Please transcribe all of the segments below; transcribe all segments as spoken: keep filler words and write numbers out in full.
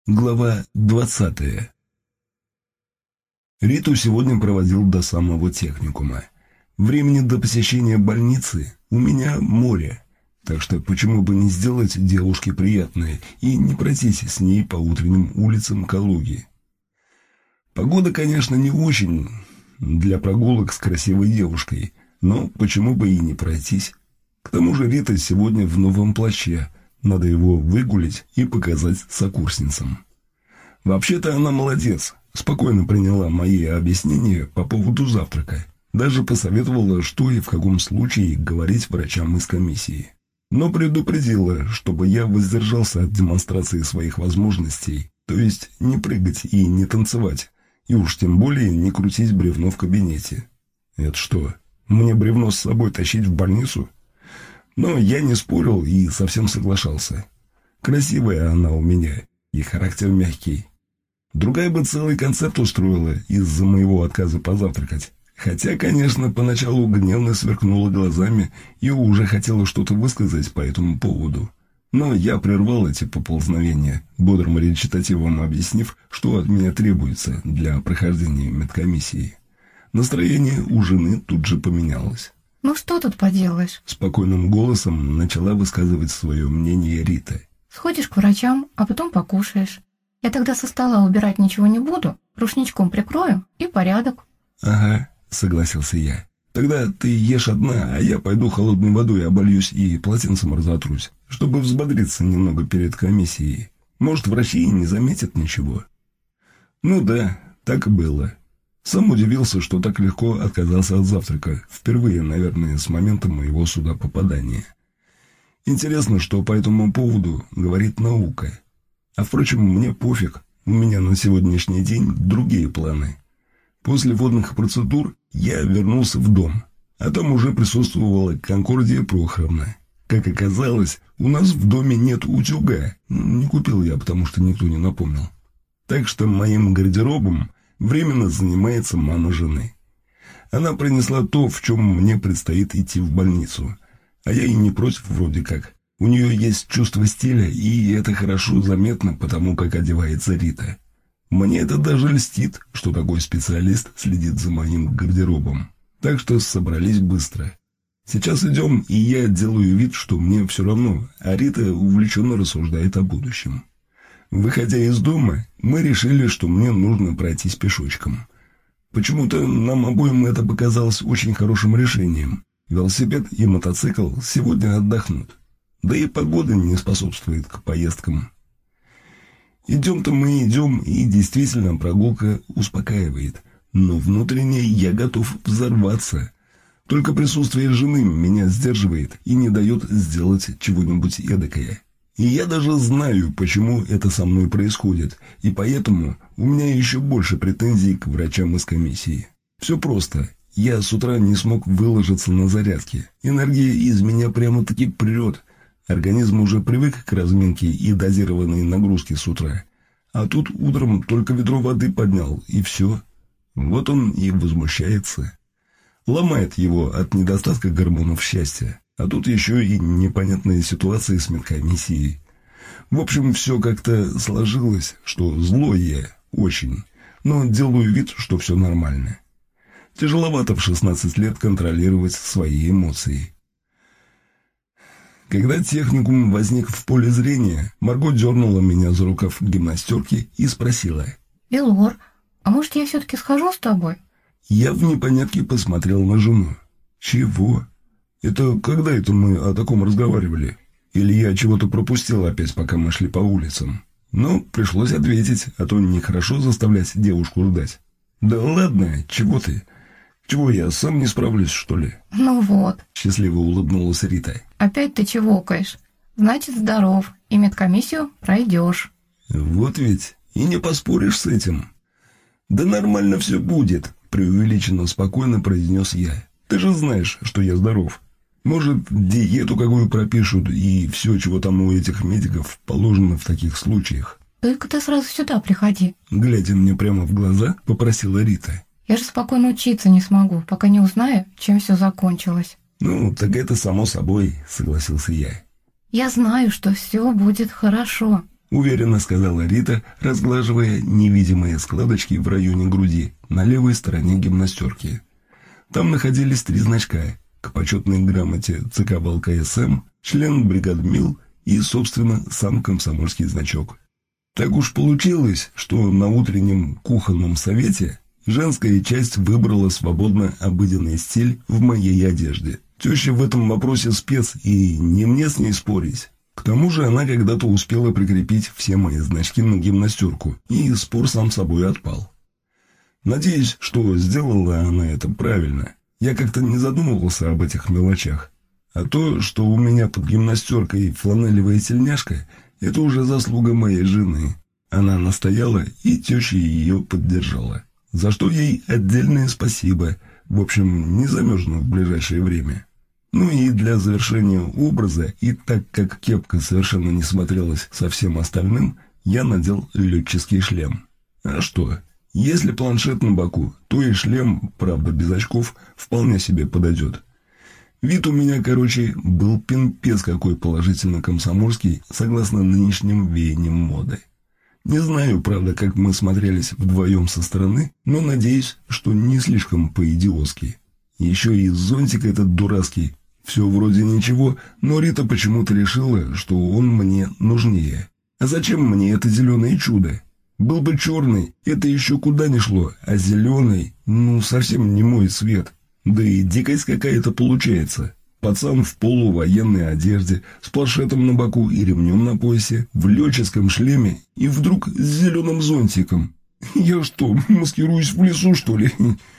Глава двадцатая. Риту сегодня проводил до самого техникума. Времени до посещения больницы у меня море, так что почему бы не сделать девушке приятное и не пройтись с ней по утренним улицам Калуги. Погода, конечно, не очень для прогулок с красивой девушкой, но почему бы и не пройтись. К тому же Рита сегодня в новом плаще. Надо его выгулить и показать сокурсницам. Вообще-то она молодец, спокойно приняла мои объяснения по поводу завтрака. Даже посоветовала, что и в каком случае говорить врачам из комиссии. Но предупредила, чтобы я воздержался от демонстрации своих возможностей, то есть не прыгать и не танцевать, и уж тем более не крутить бревно в кабинете. Это что, мне бревно с собой тащить в больницу? Но я не спорил и совсем соглашался. Красивая она у меня, и характер мягкий. Другая бы целый концерт устроила из-за моего отказа позавтракать. Хотя, конечно, поначалу гневно сверкнула глазами и уже хотела что-то высказать по этому поводу. Но я прервал эти поползновения, бодрым речитативом объяснив, что от меня требуется для прохождения медкомиссии. Настроение у жены тут же поменялось. «Ну что тут поделаешь?» Спокойным голосом начала высказывать свое мнение Рита. «Сходишь к врачам, а потом покушаешь. Я тогда со стола убирать ничего не буду, рушничком прикрою и порядок». «Ага», — согласился я. «Тогда ты ешь одна, а я пойду холодной водой обольюсь и полотенцем разотрусь, чтобы взбодриться немного перед комиссией. Может, врачи и не заметят ничего». Ну да, так и было. Сам удивился, что так легко отказался от завтрака, впервые, наверное, с момента моего сюда попадания. Интересно, что по этому поводу говорит наука. А впрочем, мне пофиг, у меня на сегодняшний день другие планы. После водных процедур я вернулся в дом, а там уже присутствовала Конкордия Прохоровна. Как оказалось, у нас в доме нет утюга, не купил я, потому что никто не напомнил. Так что моим гардеробом временно занимается мама жены. Она принесла то, в чем мне предстоит идти в больницу. А я и не против вроде как. У нее есть чувство стиля, и это хорошо заметно потому, как одевается Рита. Мне это даже льстит, что такой специалист следит за моим гардеробом. Так что собрались быстро. Сейчас идем, и я делаю вид, что мне все равно, а Рита увлеченно рассуждает о будущем. Выходя из дома, мы решили, что мне нужно пройтись пешочком. Почему-то нам обоим это показалось очень хорошим решением. Велосипед и мотоцикл сегодня отдохнут. Да и погода не способствует к поездкам. Идем-то мы идем, и действительно прогулка успокаивает. Но внутренне я готов взорваться. Только присутствие жены меня сдерживает и не дает сделать чего-нибудь эдакое. И я даже знаю, почему это со мной происходит, и поэтому у меня еще больше претензий к врачам из комиссии. Все просто. Я с утра не смог выложиться на зарядке. Энергия из меня прямо-таки прет. Организм уже привык к разминке и дозированной нагрузке с утра. А тут утром только ведро воды поднял, и все. Вот он и возмущается. Ломает его от недостатка гормонов счастья. А тут еще и непонятная ситуация с медкомиссией. В общем, все как-то сложилось, что злой я очень, но делаю вид, что все нормально. Тяжеловато в шестнадцать лет контролировать свои эмоции. Когда техникум возник в поле зрения, Марго дернула меня за рукав гимнастерки и спросила: «Велор, а может, я все-таки схожу с тобой?» Я в непонятке посмотрел на жену. «Чего? Это когда это мы о таком разговаривали? Или я чего-то пропустил опять, пока мы шли по улицам?» Но пришлось ответить, а то нехорошо заставлять девушку ждать. «Да ладно, чего ты? Чего, я сам не справлюсь, что ли?» «Ну вот», — счастливо улыбнулась Рита. «опять ты чевокаешь. Значит, здоров, и медкомиссию пройдешь». «Вот ведь, и не поспоришь с этим». «Да нормально все будет», — преувеличенно спокойно произнес я. «Ты же знаешь, что я здоров. Может, диету какую пропишут, и все, чего там у этих медиков положено в таких случаях». «Только ты сразу сюда приходи», — глядя мне прямо в глаза, попросила Рита. «Я же спокойно учиться не смогу, пока не узнаю, чем все закончилось». «Ну, так это само собой», — согласился я. «Я знаю, что все будет хорошо». — уверенно сказала Рита, разглаживая невидимые складочки в районе груди на левой стороне гимнастерки. Там находились три значка: к почетной грамоте ЦК ВЛКСМ, член бригад МИЛ и, собственно, сам комсомольский значок. Так уж получилось, что на утреннем кухонном совете женская часть выбрала свободно обыденный стиль в моей одежде. Теща в этом вопросе спец, и не мне с ней спорить. К тому же она когда-то успела прикрепить все мои значки на гимнастерку, и спор сам собой отпал. Надеюсь, что сделала она это правильно. Я как-то не задумывался об этих мелочах. А то, что у меня под гимнастеркой фланелевая тельняшка, это уже заслуга моей жены. Она настояла, и теща ее поддержала. За что ей отдельное спасибо. В общем, не замерзну в ближайшее время. Ну и для завершения образа, и так как кепка совершенно не смотрелась со всем остальным, я надел летческий шлем. А что, если планшет на боку, то и шлем, правда без очков, вполне себе подойдет. Вид у меня, короче, был пинпец какой положительно комсомольский, согласно нынешним веяниям моды. Не знаю, правда, как мы смотрелись вдвоем со стороны, но надеюсь, что не слишком по-идиотски. Еще и зонтик этот дурацкий. Все вроде ничего, но Рита почему-то решила, что он мне нужнее. А зачем мне это зеленое чудо? Был бы черный, это еще куда ни шло, а зеленый, ну, совсем не мой цвет. Да и дикость какая-то получается. Пацан в полувоенной одежде, с планшетом на боку и ремнем на поясе, в летческом шлеме и вдруг с зеленым зонтиком. Я что, маскируюсь в лесу, что ли?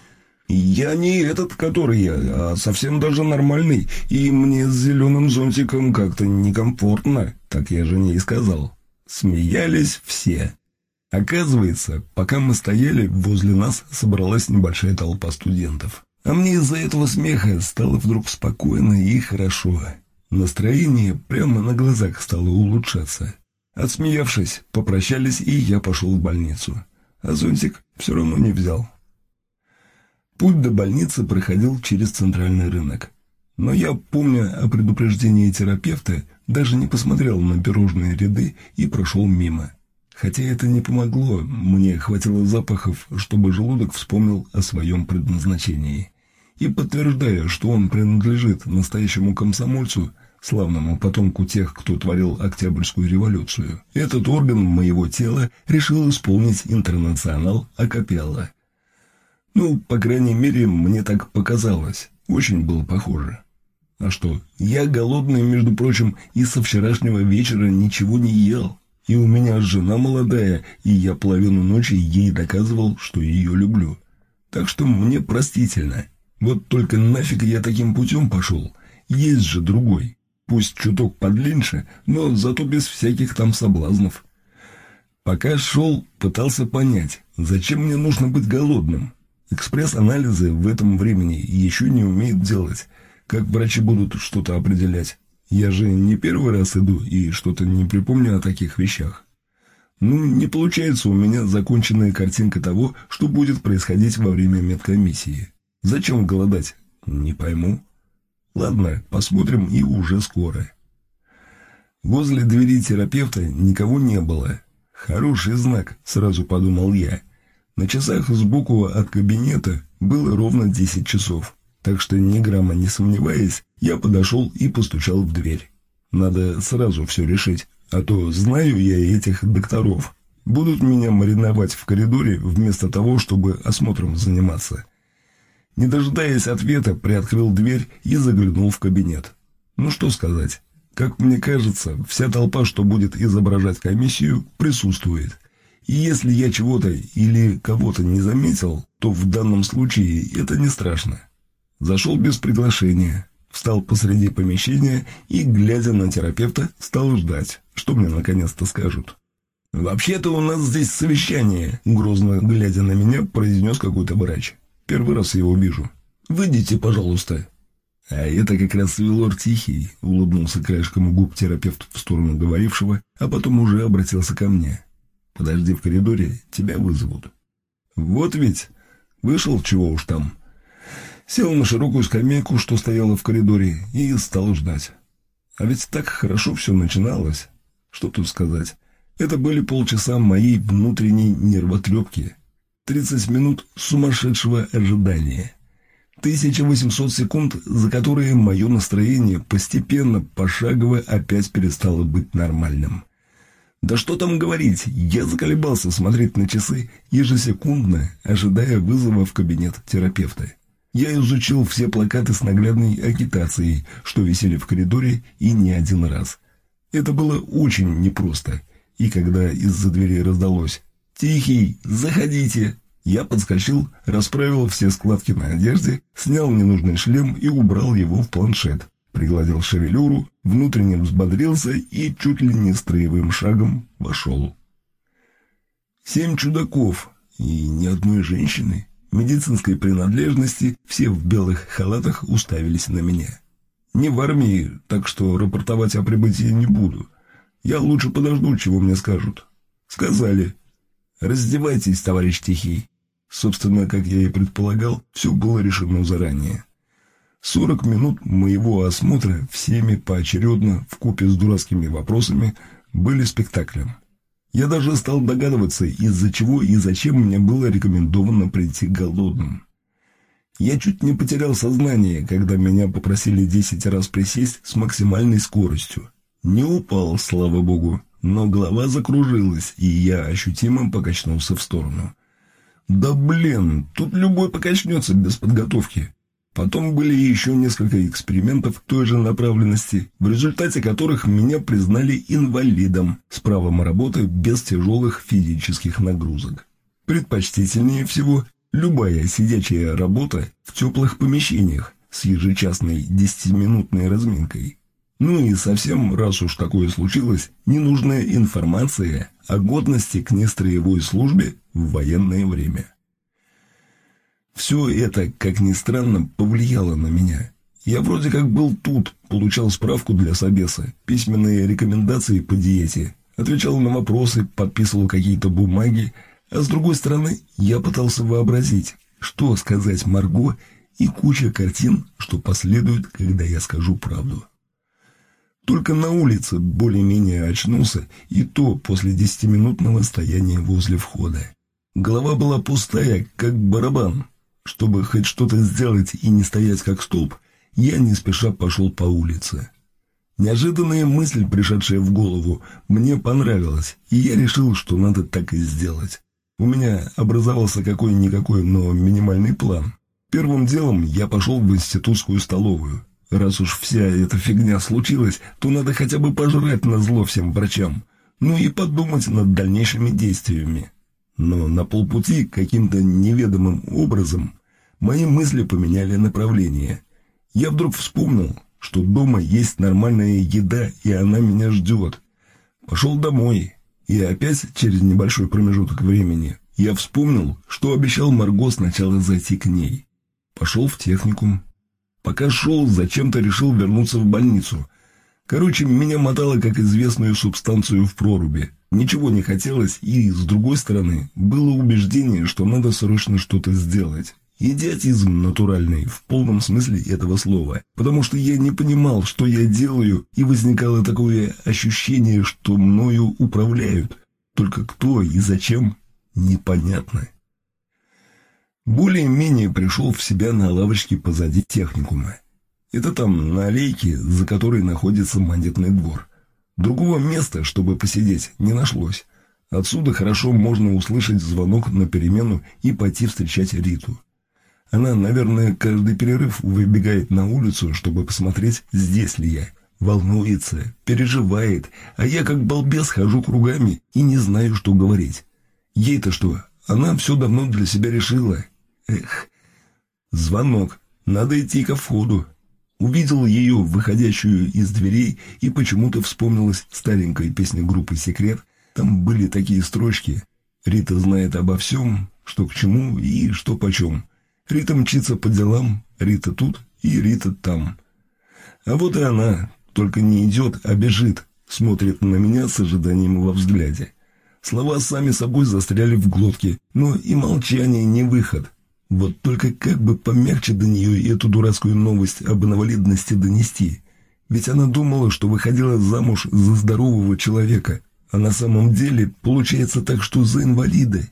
Я не этот, который я, а совсем даже нормальный, и мне с зеленым зонтиком как-то некомфортно, так я жене и сказал. Смеялись все. Оказывается, пока мы стояли, возле нас собралась небольшая толпа студентов. А мне из-за этого смеха стало вдруг спокойно и хорошо. Настроение прямо на глазах стало улучшаться. Отсмеявшись, попрощались, и я пошел в больницу. А зонтик все равно не взял. Путь до больницы проходил через центральный рынок. Но я, помня о предупреждении терапевта, даже не посмотрел на пирожные ряды и прошел мимо. Хотя это не помогло, мне хватило запахов, чтобы желудок вспомнил о своем предназначении. И подтверждая, что он принадлежит настоящему комсомольцу, славному потомку тех, кто творил Октябрьскую революцию, этот орган моего тела решил исполнить интернационал акапелла. Ну, по крайней мере, мне так показалось. Очень было похоже. А что, я голодный, между прочим, и со вчерашнего вечера ничего не ел. И у меня жена молодая, и я половину ночи ей доказывал, что ее люблю. Так что мне простительно. Вот только нафиг я таким путем пошел. Есть же другой. Пусть чуток подлиннее, но зато без всяких там соблазнов. Пока шел, пытался понять, зачем мне нужно быть голодным. Экспресс-анализы в этом времени еще не умеют делать. Как врачи будут что-то определять? Я же не первый раз иду и что-то не припомню о таких вещах. Ну, не получается у меня законченная картинка того, что будет происходить во время медкомиссии. Зачем голодать? Не пойму. Ладно, посмотрим и уже скоро. Возле двери терапевта никого не было. Хороший знак, сразу подумал я. На часах сбоку от кабинета было ровно десять часов, так что ни грамма не сомневаясь, я подошел и постучал в дверь. Надо сразу все решить, а то знаю я этих докторов. Будут меня мариновать в коридоре вместо того, чтобы осмотром заниматься. Не дожидаясь ответа, приоткрыл дверь и заглянул в кабинет. Ну что сказать, как мне кажется, вся толпа, что будет изображать комиссию, присутствует. И если я чего-то или кого-то не заметил, то в данном случае это не страшно. Зашел без приглашения, встал посреди помещения и, глядя на терапевта, стал ждать, что мне наконец-то скажут. «Вообще-то у нас здесь совещание», — грозно глядя на меня, произнес какой-то врач. «Первый раз его вижу. Выйдите, пожалуйста». «А это как раз Велор Тихий», — улыбнулся краешком губ терапевт в сторону говорившего, а потом уже обратился ко мне. «Подожди в коридоре, тебя вызовут». Вот ведь, вышел чего уж там. Сел на широкую скамейку, что стояла в коридоре, и стал ждать. А ведь так хорошо все начиналось. Что тут сказать? Это были полчаса моей внутренней нервотрепки. тридцать минут сумасшедшего ожидания. тысяча восемьсот секунд, за которые мое настроение постепенно, пошагово опять перестало быть нормальным. Да что там говорить, я заколебался смотреть на часы, ежесекундно ожидая вызова в кабинет терапевта. Я изучил все плакаты с наглядной агитацией, что висели в коридоре, и не один раз. Это было очень непросто, и когда из-за двери раздалось «Тихий, заходите!», я подскочил, расправил все складки на одежде, снял ненужный шлем и убрал его в планшет, пригладил шевелюру, внутренне взбодрился и чуть ли не строевым шагом вошел. Семь чудаков и ни одной женщины медицинской принадлежности, все в белых халатах уставились на меня. Не в армии, так что рапортовать о прибытии не буду. Я лучше подожду, чего мне скажут. Сказали: «Раздевайтесь, товарищ Тихий». Собственно, как я и предполагал, все было решено заранее. Сорок минут моего осмотра всеми поочередно, вкупе с дурацкими вопросами, были спектаклем. Я даже стал догадываться, из-за чего и зачем мне было рекомендовано прийти голодным. Я чуть не потерял сознание, когда меня попросили десять раз присесть с максимальной скоростью. Не упал, слава богу, но голова закружилась, и я ощутимо покачнулся в сторону. Да блин, тут любой покачнется без подготовки. Потом были еще несколько экспериментов той же направленности, в результате которых меня признали инвалидом с правом работы без тяжелых физических нагрузок. Предпочтительнее всего любая сидячая работа в теплых помещениях с ежечасной десятиминутной разминкой. Ну и совсем, раз уж такое случилось, ненужная информация о годности к нестроевой службе в военное время. Все это, как ни странно, повлияло на меня. Я вроде как был тут, получал справку для собеса, письменные рекомендации по диете, отвечал на вопросы, подписывал какие-то бумаги, а с другой стороны я пытался вообразить, что сказать Марго, и куча картин, что последует, когда я скажу правду. Только на улице более-менее очнулся, и то после десятиминутного стояния возле входа. Голова была пустая, как барабан. Чтобы хоть что-то сделать и не стоять как столб, я не спеша пошел по улице. Неожиданная мысль, пришедшая в голову, мне понравилась, и я решил, что надо так и сделать. У меня образовался какой-никакой, но минимальный план. Первым делом я пошел в институтскую столовую. Раз уж вся эта фигня случилась, то надо хотя бы пожрать назло всем врачам, ну и подумать над дальнейшими действиями. Но на полпути каким-то неведомым образом мои мысли поменяли направление. Я вдруг вспомнил, что дома есть нормальная еда, и она меня ждет. Пошел домой, и опять через небольшой промежуток времени я вспомнил, что обещал Марго сначала зайти к ней. Пошел в техникум. Пока шел, зачем-то решил вернуться в больницу. Короче, меня мотало как известную субстанцию в проруби. Ничего не хотелось, и, с другой стороны, было убеждение, что надо срочно что-то сделать. Идиотизм натуральный, в полном смысле этого слова, потому что я не понимал, что я делаю, и возникало такое ощущение, что мною управляют. Только кто и зачем – непонятно. Более-менее пришел в себя на лавочке позади техникума. Это там, на аллейке, за которой находится монетный двор. Другого места, чтобы посидеть, не нашлось. Отсюда хорошо можно услышать звонок на перемену и пойти встречать Риту. Она, наверное, каждый перерыв выбегает на улицу, чтобы посмотреть, здесь ли я. Волнуется, переживает, а я как балбес хожу кругами и не знаю, что говорить. Ей-то что, она все давно для себя решила. Эх, звонок, надо идти ко входу. Увидел ее, выходящую из дверей, и почему-то вспомнилась старенькая песня группы «Секрет». Там были такие строчки: «Рита знает обо всем, что к чему и что почем. Рита мчится по делам, Рита тут и Рита там». А вот и она, только не идет, а бежит, смотрит на меня с ожиданием во взгляде. Слова сами собой застряли в глотке, но и молчание не выход. Вот только как бы помягче до нее эту дурацкую новость об инвалидности донести. Ведь она думала, что выходила замуж за здорового человека, А на самом деле получается так, что за инвалиды.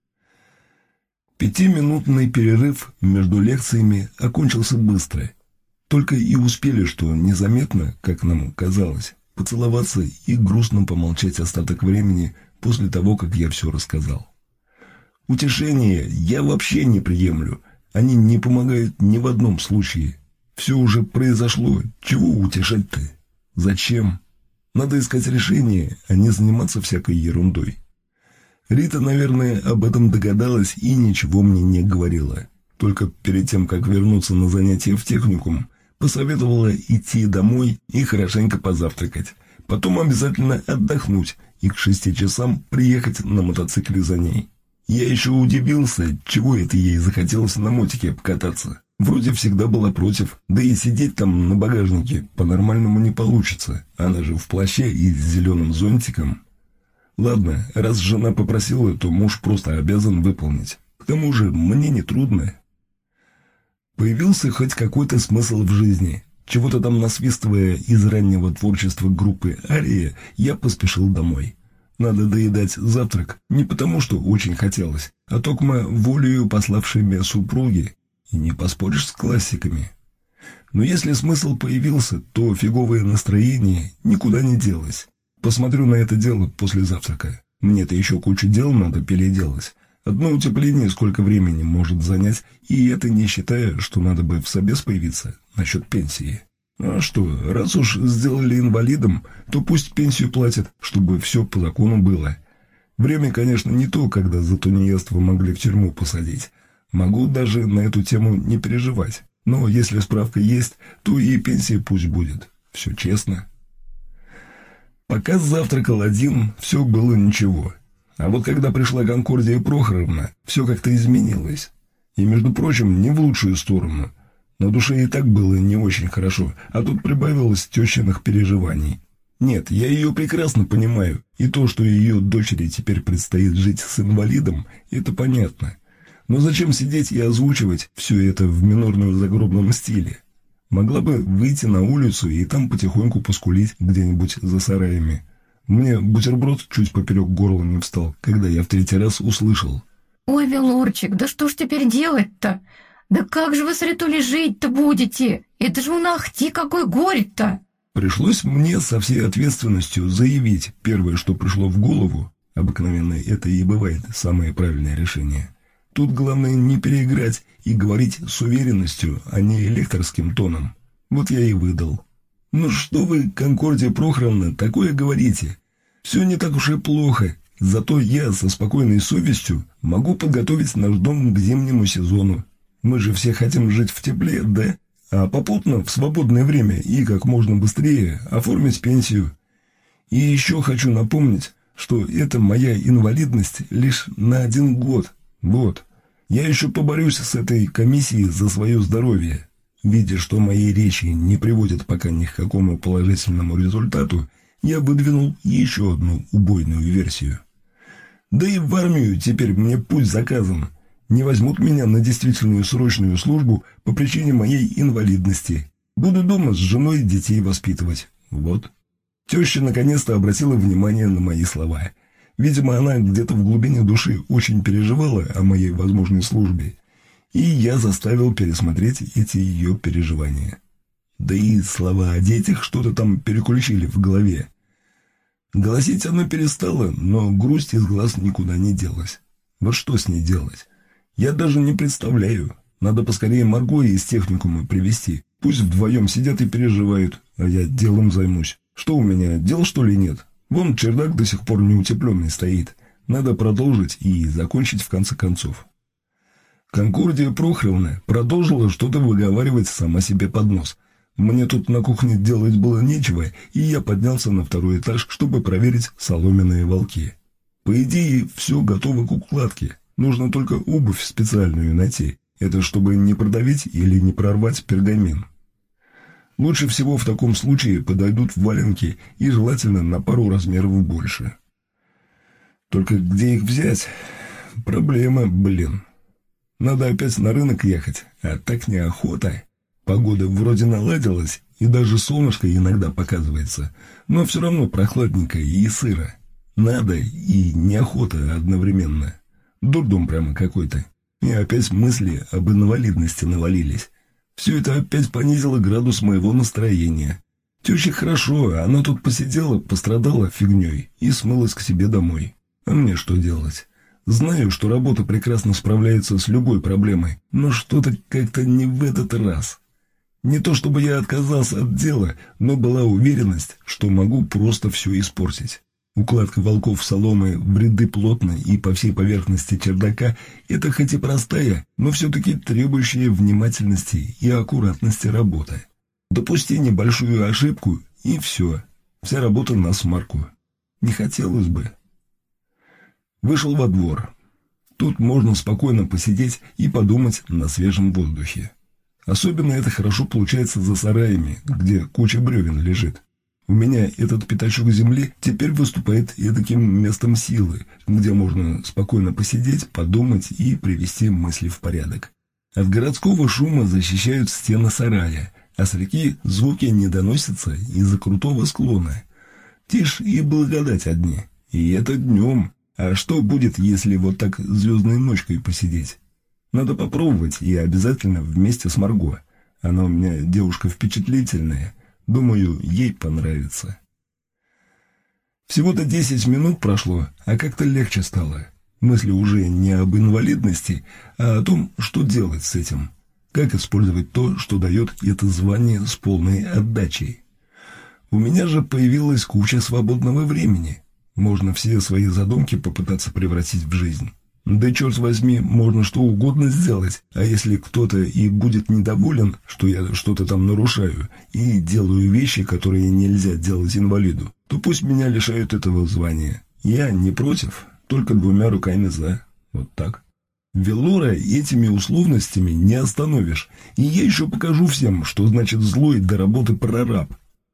Пятиминутный перерыв между лекциями окончился быстро. Только и успели, что незаметно, как нам казалось, поцеловаться и грустно помолчать остаток времени после того, как я все рассказал. Утешения я вообще не приемлю. Они не помогают ни в одном случае. Все уже произошло. Чего утешать-то? Зачем? Надо искать решение, а не заниматься всякой ерундой. Рита, наверное, об этом догадалась и ничего мне не говорила. Только перед тем, как вернуться на занятия в техникум, посоветовала идти домой и хорошенько позавтракать. Потом обязательно отдохнуть и к шести часам приехать на мотоцикле за ней. Я еще удивился, чего это ей захотелось на мотике покататься. Вроде всегда была против, да и сидеть там на багажнике по-нормальному не получится. Она же в плаще и с зеленым зонтиком. Ладно, раз жена попросила, то муж просто обязан выполнить. К тому же мне не трудно. Появился хоть какой-то смысл в жизни. Чего-то там насвистывая из раннего творчества группы «Ария», я поспешил домой. Надо доедать завтрак не потому, что очень хотелось, а токмо волею пославшей меня супруги. И не поспоришь с классиками. Но если смысл появился, то фиговое настроение никуда не делось. Посмотрю на это дело после завтрака. Мне-то еще кучу дел надо переделать. Одно утепление сколько времени может занять, и это не считая, что надо бы в собес появиться насчет пенсии. А что, раз уж сделали инвалидом, то пусть пенсию платят, чтобы все по закону было. Время, конечно, не то, когда за тунеядство могли в тюрьму посадить. Могу даже на эту тему не переживать. Но если справка есть, то и пенсия пусть будет. Все честно. Пока завтракал один, все было ничего. А вот когда пришла Конкордия Прохоровна, все как-то изменилось. И, между прочим, не в лучшую сторону. На душе и так было не очень хорошо, а тут прибавилось тещиных переживаний. Нет, я ее прекрасно понимаю, и то, что ее дочери теперь предстоит жить с инвалидом, это понятно. Но зачем сидеть и озвучивать все это в минорно-загробном стиле? Могла бы выйти на улицу и там потихоньку поскулить где-нибудь за сараями. Мне бутерброд чуть поперек горла не встал, когда я в третий раз услышал: «Ой, Велорчик, да что ж теперь делать-то? Да как же вы с Ритулей жить-то будете? Это же у Нахти какой горе-то!» Пришлось мне со всей ответственностью заявить первое, что пришло в голову. Обыкновенно это и бывает самое правильное решение. Тут главное не переиграть и говорить с уверенностью, а не лекторским тоном. Вот я и выдал. «Ну что вы, Конкордия Прохоровна, такое говорите? Все не так уж и плохо. Зато я со спокойной совестью могу подготовить наш дом к зимнему сезону. Мы же все хотим жить в тепле, да? А попутно в свободное время и как можно быстрее оформить пенсию. И еще хочу напомнить, что это моя инвалидность лишь на один год. Вот. Я еще поборюсь с этой комиссией за свое здоровье. Видя, что мои речи не приводят пока ни к какому положительному результату, я выдвинул еще одну убойную версию. Да и в армию теперь мне путь заказан. Не возьмут меня на действительную срочную службу по причине моей инвалидности. Буду дома с женой детей воспитывать. Вот. Теща наконец-то обратила внимание на мои слова. Видимо, она где-то в глубине души очень переживала о моей возможной службе, и я заставил пересмотреть эти ее переживания. Да и слова о детях что-то там переключили в голове. Голосить она перестала, но грусть из глаз никуда не делась. Вот что с ней делать? Я даже не представляю. Надо поскорее Марго из техникума привезти. Пусть вдвоем сидят и переживают, а я делом займусь. Что у меня, дел что ли нет? Вон чердак до сих пор неутепленный стоит. Надо продолжить и закончить в конце концов. Конкордия Прохоровна продолжила что-то выговаривать сама себе под нос. Мне тут на кухне делать было нечего, и я поднялся на второй этаж, чтобы проверить соломенные волки. По идее, все готово к укладке. Нужно только обувь специальную найти. Это чтобы не продавить или не прорвать пергамин. Лучше всего в таком случае подойдут валенки и желательно на пару размеров больше. Только где их взять? Проблема, блин. Надо опять на рынок ехать, а так неохота. Погода вроде наладилась, и даже солнышко иногда показывается, но все равно прохладненько и сыро. Надо и неохота одновременно. Дурдом прямо какой-то. И опять мысли об инвалидности навалились. Все это опять понизило градус моего настроения. Теще хорошо, она тут посидела, пострадала фигней и смылась к себе домой. А мне что делать? Знаю, что работа прекрасно справляется с любой проблемой, но что-то как-то не в этот раз. Не то чтобы я отказался от дела, но была уверенность, что могу просто все испортить. Укладка волков соломы в ряды плотно и по всей поверхности чердака – это хоть и простая, но все-таки требующая внимательности и аккуратности работа. Допусти небольшую ошибку, и все. Вся работа на смарку. Не хотелось бы. Вышел во двор. Тут можно спокойно посидеть и подумать на свежем воздухе. Особенно это хорошо получается за сараями, где куча бревен лежит. У меня этот пятачок земли теперь выступает эдаким местом силы, где можно спокойно посидеть, подумать и привести мысли в порядок. От городского шума защищают стены сарая, а с реки звуки не доносятся из-за крутого склона. Тишь и благодать одни. И это днем. А что будет, если вот так звездной ночкой посидеть? Надо попробовать, и обязательно вместе с Марго. Она у меня девушка впечатлительная. Думаю, ей понравится. Всего-то десять минут прошло, а как-то легче стало. Мысли уже не об инвалидности, а о том, что делать с этим. Как использовать то, что дает это звание с полной отдачей. У меня же появилась куча свободного времени. Можно все свои задумки попытаться превратить в жизнь. Да черт возьми, можно что угодно сделать, а если кто-то и будет недоволен, что я что-то там нарушаю и делаю вещи, которые нельзя делать инвалиду, то пусть меня лишают этого звания. Я не против, только двумя руками за. Вот так. Велора этими условностями не остановишь, и я еще покажу всем, что значит злой до работы прораб.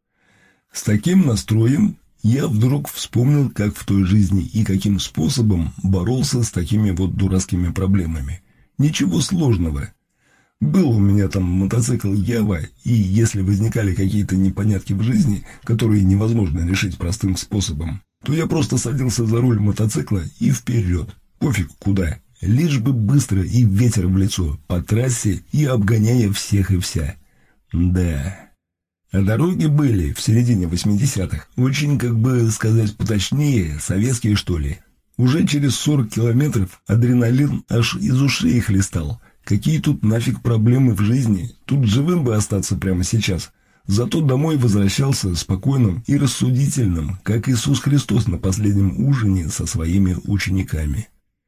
С таким настроем я вдруг вспомнил, как в той жизни и каким способом боролся с такими вот дурацкими проблемами. Ничего сложного. Был у меня там мотоцикл Ява, и если возникали какие-то непонятки в жизни, которые невозможно решить простым способом, то я просто садился за руль мотоцикла и вперед. Пофиг куда. Лишь бы быстро и ветер в лицо, по трассе и обгоняя всех и вся. Да... А дороги были в середине восьмидесятых, очень, как бы сказать поточнее, советские что ли. Уже через сорок километров адреналин аж из ушей хлестал. Какие тут нафиг проблемы в жизни, тут живым бы остаться прямо сейчас. Зато домой возвращался спокойным и рассудительным, как Иисус Христос на последнем ужине со своими учениками.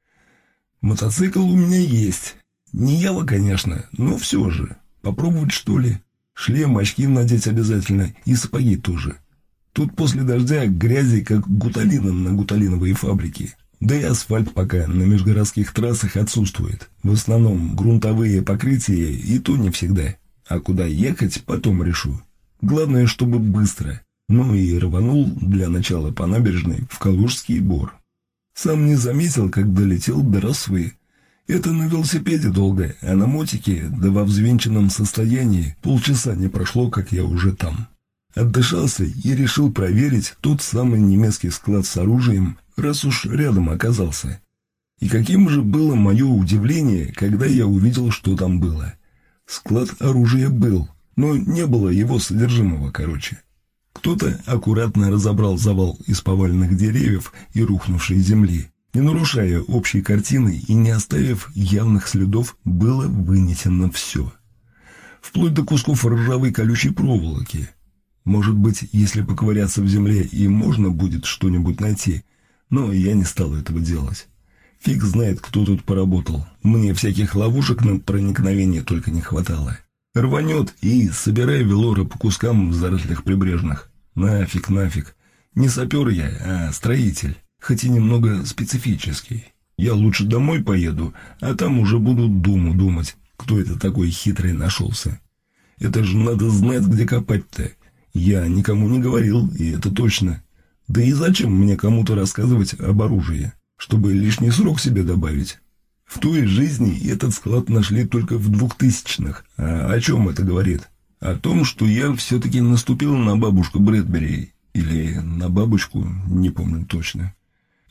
Мотоцикл у меня есть. Не Ява, конечно, но все же. Попробовать что ли? Шлем, очки надеть обязательно и сапоги тоже. Тут после дождя грязи, как гуталином на гуталиновой фабрике. Да и асфальт пока на межгородских трассах отсутствует. В основном грунтовые покрытия и то не всегда. А куда ехать, потом решу. Главное, чтобы быстро. Ну и рванул для начала по набережной в Калужский Бор. Сам не заметил, как долетел до Росвы. Это на велосипеде долго, а на мотике, да во взвинченном состоянии, полчаса не прошло, как я уже там. Отдышался и решил проверить тот самый немецкий склад с оружием, раз уж рядом оказался. И каким же было мое удивление, когда я увидел, что там было. Склад оружия был, но не было его содержимого, короче. Кто-то аккуратно разобрал завал из поваленных деревьев и рухнувшей земли. Не нарушая общей картины и не оставив явных следов, было вынесено все. Вплоть до кусков ржавой колючей проволоки. Может быть, если поковыряться в земле, и можно будет что-нибудь найти, но я не стал этого делать. Фиг знает, кто тут поработал. Мне всяких ловушек на проникновение только не хватало. Рванет и собирай велора по кускам в зарослях прибрежных. Нафиг, нафиг. Не сапер я, а строитель. Хоть и немного специфический. Я лучше домой поеду, а там уже буду думу думать, кто это такой хитрый нашелся. Это же надо знать, где копать-то. Я никому не говорил, и это точно. Да и зачем мне кому-то рассказывать об оружии, чтобы лишний срок себе добавить? В той жизни этот склад нашли только в двухтысячных. А о чем это говорит? О том, что я все-таки наступил на бабушку Брэдбери. Или на бабочку, не помню точно.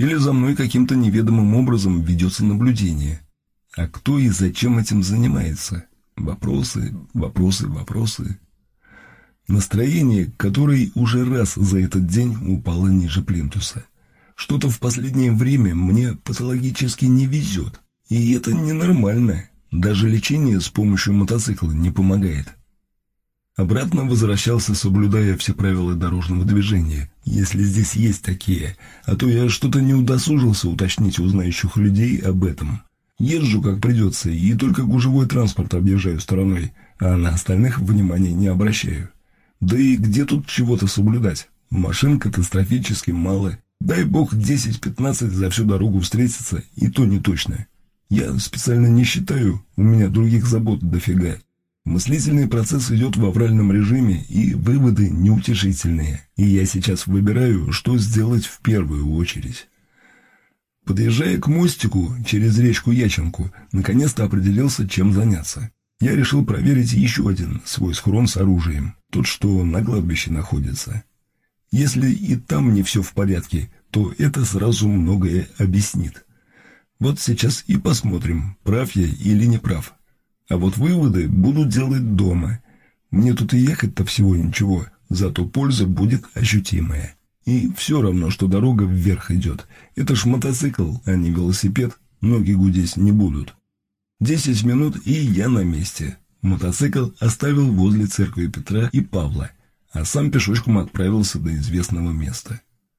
Или за мной каким-то неведомым образом ведется наблюдение. А кто и зачем этим занимается? Вопросы, вопросы, вопросы. Настроение, которое уже раз за этот день упало ниже плинтуса. Что-то в последнее время мне патологически не везет. И это ненормально. Даже лечение с помощью мотоцикла не помогает. Обратно возвращался, соблюдая все правила дорожного движения, если здесь есть такие, а то я что-то не удосужился уточнить у знающих людей об этом. Езжу как придется и только гужевой транспорт объезжаю стороной, а на остальных внимания не обращаю. Да и где тут чего-то соблюдать? Машин катастрофически мало. Дай бог десять-пятнадцать за всю дорогу встретиться, и то не точно. Я специально не считаю, у меня других забот дофига. Мыслительный процесс идет в авральном режиме, и выводы неутешительные. И я сейчас выбираю, что сделать в первую очередь. Подъезжая к мостику через речку Яченку, наконец-то определился, чем заняться. Я решил проверить еще один свой схрон с оружием, тот, что на кладбище находится. Если и там не все в порядке, то это сразу многое объяснит. Вот сейчас и посмотрим, прав я или не прав. А вот выводы буду делать дома. Мне тут и ехать-то всего ничего, зато польза будет ощутимая. И все равно, что дорога вверх идет. Это ж мотоцикл, а не велосипед, ноги гудеть не будут. Десять минут, и я на месте. Мотоцикл оставил возле церкви Петра и Павла, а сам пешочком отправился до известного места.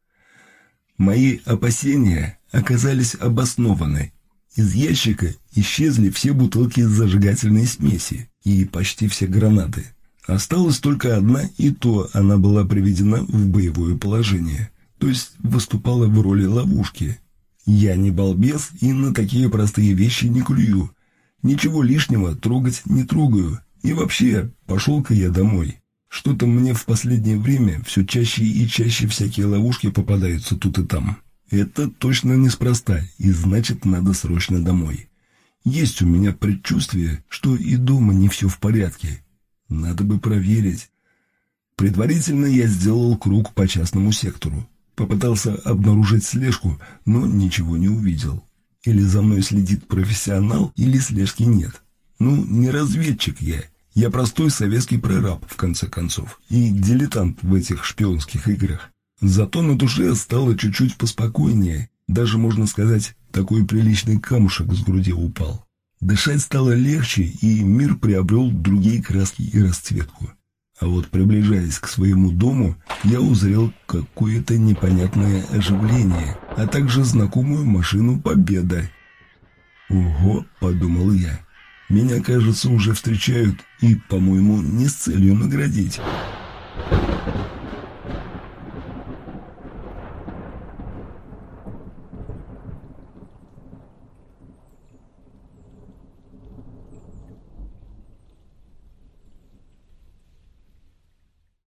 Мои опасения оказались обоснованы. Из ящика исчезли все бутылки с зажигательной смеси и почти все гранаты. Осталась только одна, и то она была приведена в боевое положение, то есть выступала в роли ловушки. Я не балбес и на такие простые вещи не клюю. Ничего лишнего трогать не трогаю. И вообще, пошел-ка я домой. Что-то мне в последнее время все чаще и чаще всякие ловушки попадаются тут и там. Это точно неспроста, и значит, надо срочно домой. Есть у меня предчувствие, что и дома не все в порядке. Надо бы проверить. Предварительно я сделал круг по частному сектору. Попытался обнаружить слежку, но ничего не увидел. Или за мной следит профессионал, или слежки нет. Ну, не разведчик я. Я простой советский прораб, в конце концов, и дилетант в этих шпионских играх. Зато на душе стало чуть-чуть поспокойнее. Даже, можно сказать, такой приличный камушек с груди упал. Дышать стало легче, и мир приобрел другие краски и расцветку. А вот приближаясь к своему дому, я узрел какое-то непонятное оживление, а также знакомую машину «Победа». «Ого», — подумал я, — «меня, кажется, уже встречают и, по-моему, не с целью наградить».